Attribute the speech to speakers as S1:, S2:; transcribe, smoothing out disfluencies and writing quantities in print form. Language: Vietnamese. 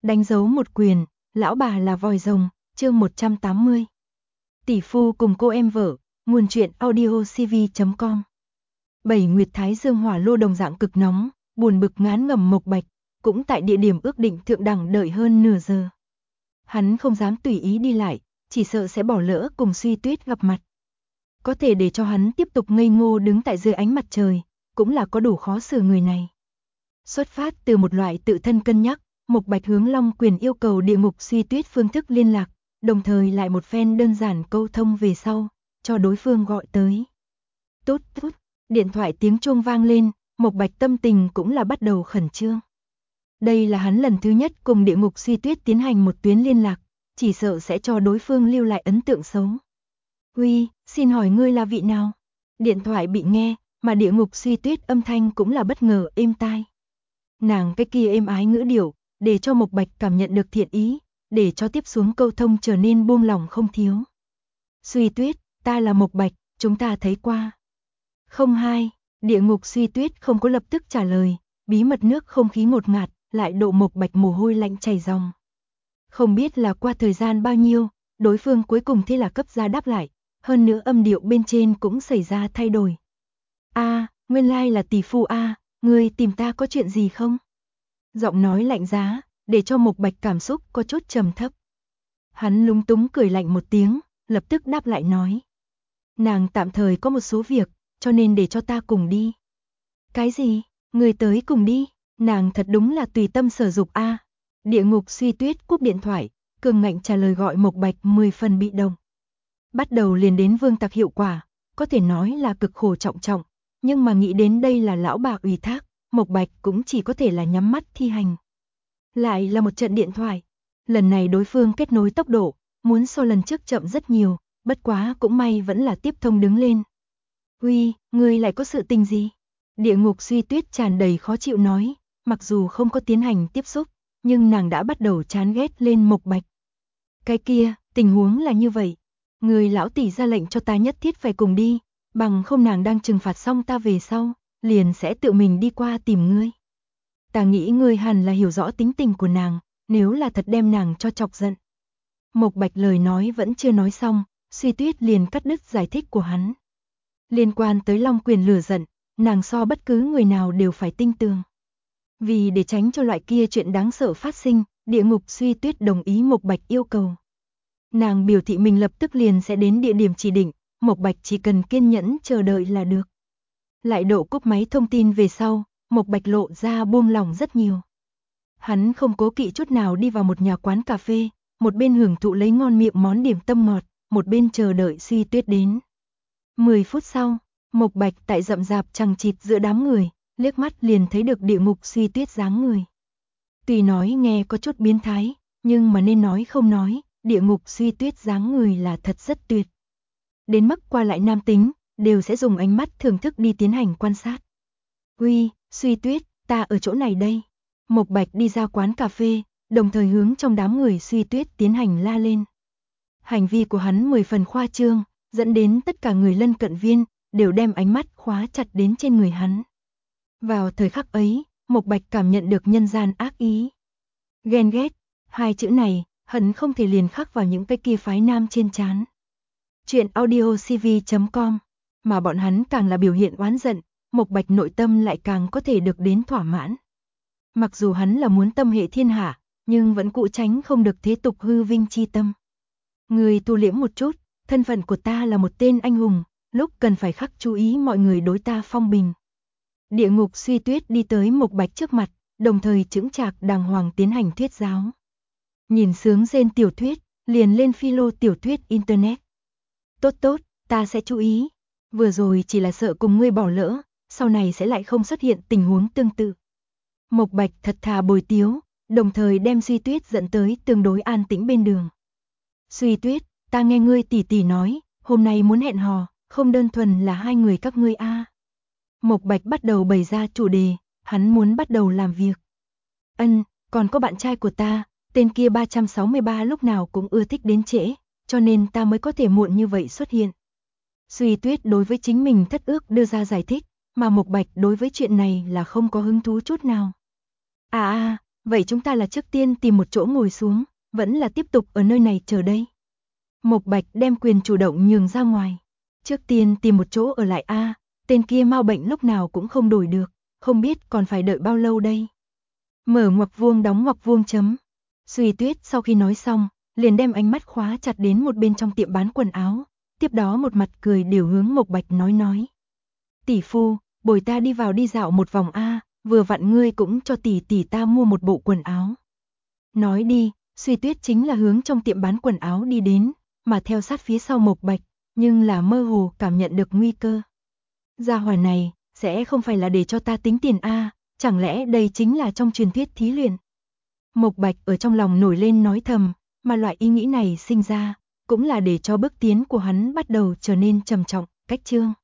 S1: Đánh dấu một quyền, lão bà là vòi rồng, chương 180. Tỷ phu cùng cô em vợ, nguồn truyện audiocv.com. Bảy nguyệt thái dương hỏa lô đồng dạng cực nóng, buồn bực ngán ngẩm Mộc Bạch, cũng tại địa điểm ước định thượng đẳng đợi hơn nửa giờ. Hắn không dám tùy ý đi lại, chỉ sợ sẽ bỏ lỡ cùng Suy Tuyết gặp mặt. Có thể để cho hắn tiếp tục ngây ngô đứng tại dưới ánh mặt trời, cũng là có đủ khó xử người này. Xuất phát từ một loại tự thân cân nhắc, Mộc Bạch hướng Long Quyền yêu cầu địa ngục Suy Tuyết phương thức liên lạc, đồng thời lại một phen đơn giản câu thông về sau, cho đối phương gọi tới. Tốt tốt, điện thoại tiếng chuông vang lên, Mộc Bạch tâm tình cũng là bắt đầu khẩn trương. Đây là hắn lần thứ nhất cùng địa ngục Suy Tuyết tiến hành một tuyến liên lạc, chỉ sợ sẽ cho đối phương lưu lại ấn tượng xấu. Uy, xin hỏi ngươi là vị nào? Điện thoại bị nghe, mà địa ngục Suy Tuyết âm thanh cũng là bất ngờ êm tai. Nàng cái kia êm ái ngữ điệu, để cho Mộc Bạch cảm nhận được thiện ý, để cho tiếp xuống câu thông trở nên buông lỏng không thiếu. Suy Tuyết, ta là Mộc Bạch, chúng ta thấy qua. Không hai, địa ngục Suy Tuyết không có lập tức trả lời, bí mật nước không khí ngột ngạt, lại độ Mộc Bạch mồ hôi lạnh chảy ròng. Không biết là qua thời gian bao nhiêu, đối phương cuối cùng thế là cấp ra đáp lại, hơn nữa âm điệu bên trên cũng xảy ra thay đổi. Nguyên lai là tỷ phu ngươi tìm ta có chuyện gì không? Giọng nói lạnh giá, để cho Mộc Bạch cảm xúc có chút trầm thấp. Hắn lúng túng cười lạnh một tiếng, lập tức đáp lại nói. Nàng tạm thời có một số việc, cho nên để cho ta cùng đi. Cái gì? Ngươi tới cùng đi? Nàng thật đúng là tùy tâm sở dục Địa ngục Suy Tuyết cúp điện thoại, cường ngạnh trả lời gọi Mộc Bạch 10 phần bị động. Bắt đầu liền đến vương tặc hiệu quả, có thể nói là cực khổ trọng trọng, nhưng mà nghĩ đến đây là lão bà ủy thác, Mộc Bạch cũng chỉ có thể là nhắm mắt thi hành. Lại là một trận điện thoại, lần này đối phương kết nối tốc độ, muốn so lần trước chậm rất nhiều, bất quá cũng may vẫn là tiếp thông đứng lên. Uy, ngươi lại có sự tình gì? Địa ngục Suy Tuyết tràn đầy khó chịu nói, mặc dù không có tiến hành tiếp xúc, nhưng nàng đã bắt đầu chán ghét lên Mộc Bạch. Cái kia, tình huống là như vậy, người lão tỷ ra lệnh cho ta nhất thiết phải cùng đi, bằng không nàng đang trừng phạt xong ta về sau, liền sẽ tự mình đi qua tìm ngươi. Ta nghĩ ngươi hẳn là hiểu rõ tính tình của nàng, nếu là thật đem nàng cho chọc giận. Mộc Bạch lời nói vẫn chưa nói xong, Suy Tuyết liền cắt đứt giải thích của hắn. Liên quan tới Long Quyền lửa giận, nàng so bất cứ người nào đều phải tinh tường. Vì để tránh cho loại kia chuyện đáng sợ phát sinh, địa ngục Suy Tuyết đồng ý Mộc Bạch yêu cầu. Nàng biểu thị mình lập tức liền sẽ đến địa điểm chỉ định, Mộc Bạch chỉ cần kiên nhẫn chờ đợi là được. Lại độ cúp máy thông tin về sau, Mộc Bạch lộ ra buông lỏng rất nhiều. Hắn không cố kỵ chút nào đi vào một nhà quán cà phê, một bên hưởng thụ lấy ngon miệng món điểm tâm ngọt, một bên chờ đợi Suy Tuyết đến. 10 phút sau, Mộc Bạch tại rậm rạp chằng chịt giữa đám người, liếc mắt liền thấy được địa ngục Suy Tuyết dáng người. Tuy nói nghe có chút biến thái, nhưng mà nên nói không nói, địa ngục Suy Tuyết dáng người là thật rất tuyệt. Đến mức qua lại nam tính, đều sẽ dùng ánh mắt thưởng thức đi tiến hành quan sát. Uy, Suy Tuyết, ta ở chỗ này đây. Mộc Bạch đi ra quán cà phê, đồng thời hướng trong đám người Suy Tuyết tiến hành la lên. Hành vi của hắn 10 phần khoa trương, dẫn đến tất cả người lân cận viên, đều đem ánh mắt khóa chặt đến trên người hắn. Vào thời khắc ấy, Mộc Bạch cảm nhận được nhân gian ác ý. Ghen ghét, hai chữ này, hận không thể liền khắc vào những cái kia phái nam trên trán. Chuyện audiocv.com, mà bọn hắn càng là biểu hiện oán giận, Mộc Bạch nội tâm lại càng có thể được đến thỏa mãn. Mặc dù hắn là muốn tâm hệ thiên hạ, nhưng vẫn cụ tránh không được thế tục hư vinh chi tâm. Người tu liễm một chút, thân phận của ta là một tên anh hùng, lúc cần phải khắc chú ý mọi người đối ta phong bình. Địa ngục Suy Tuyết đi tới Mộc Bạch trước mặt, đồng thời chững chạc đàng hoàng tiến hành thuyết giáo. Nhìn sướng rên tiểu thuyết, liền lên philo tiểu thuyết internet. Tốt tốt, ta sẽ chú ý. Vừa rồi chỉ là sợ cùng ngươi bỏ lỡ, sau này sẽ lại không xuất hiện tình huống tương tự. Mộc Bạch thật thà bồi tiếu, đồng thời đem Suy Tuyết dẫn tới tương đối an tĩnh bên đường. Suy Tuyết, ta nghe ngươi tỉ tỉ nói, hôm nay muốn hẹn hò, không đơn thuần là hai người các ngươi Mộc Bạch bắt đầu bày ra chủ đề, hắn muốn bắt đầu làm việc. Còn có bạn trai của ta, tên kia 363 lúc nào cũng ưa thích đến trễ, cho nên ta mới có thể muộn như vậy xuất hiện. Suy Tuyết đối với chính mình thất ước đưa ra giải thích, mà Mộc Bạch đối với chuyện này là không có hứng thú chút nào. vậy chúng ta là trước tiên tìm một chỗ ngồi xuống, vẫn là tiếp tục ở nơi này chờ đây. Mộc Bạch đem quyền chủ động nhường ra ngoài. Trước tiên tìm một chỗ ở lại a, tên kia mau bệnh lúc nào cũng không đổi được, không biết còn phải đợi bao lâu đây. Mở ngoặc vuông đóng ngoặc vuông chấm. Suy Tuyết sau khi nói xong, liền đem ánh mắt khóa chặt đến một bên trong tiệm bán quần áo, tiếp đó một mặt cười đều hướng Mộc Bạch nói. Tỷ phu, bồi ta đi vào đi dạo một vòng a, vừa vặn ngươi cũng cho tỷ tỷ ta mua một bộ quần áo. Nói đi, Suy Tuyết chính là hướng trong tiệm bán quần áo đi đến, mà theo sát phía sau Mộc Bạch, nhưng là mơ hồ cảm nhận được nguy cơ. Gia hỏa này, sẽ không phải là để cho ta tính tiền a, chẳng lẽ đây chính là trong truyền thuyết thí luyện. Mộc Bạch ở trong lòng nổi lên nói thầm, mà loại ý nghĩ này sinh ra, cũng là để cho bước tiến của hắn bắt đầu trở nên trầm trọng, cách chương.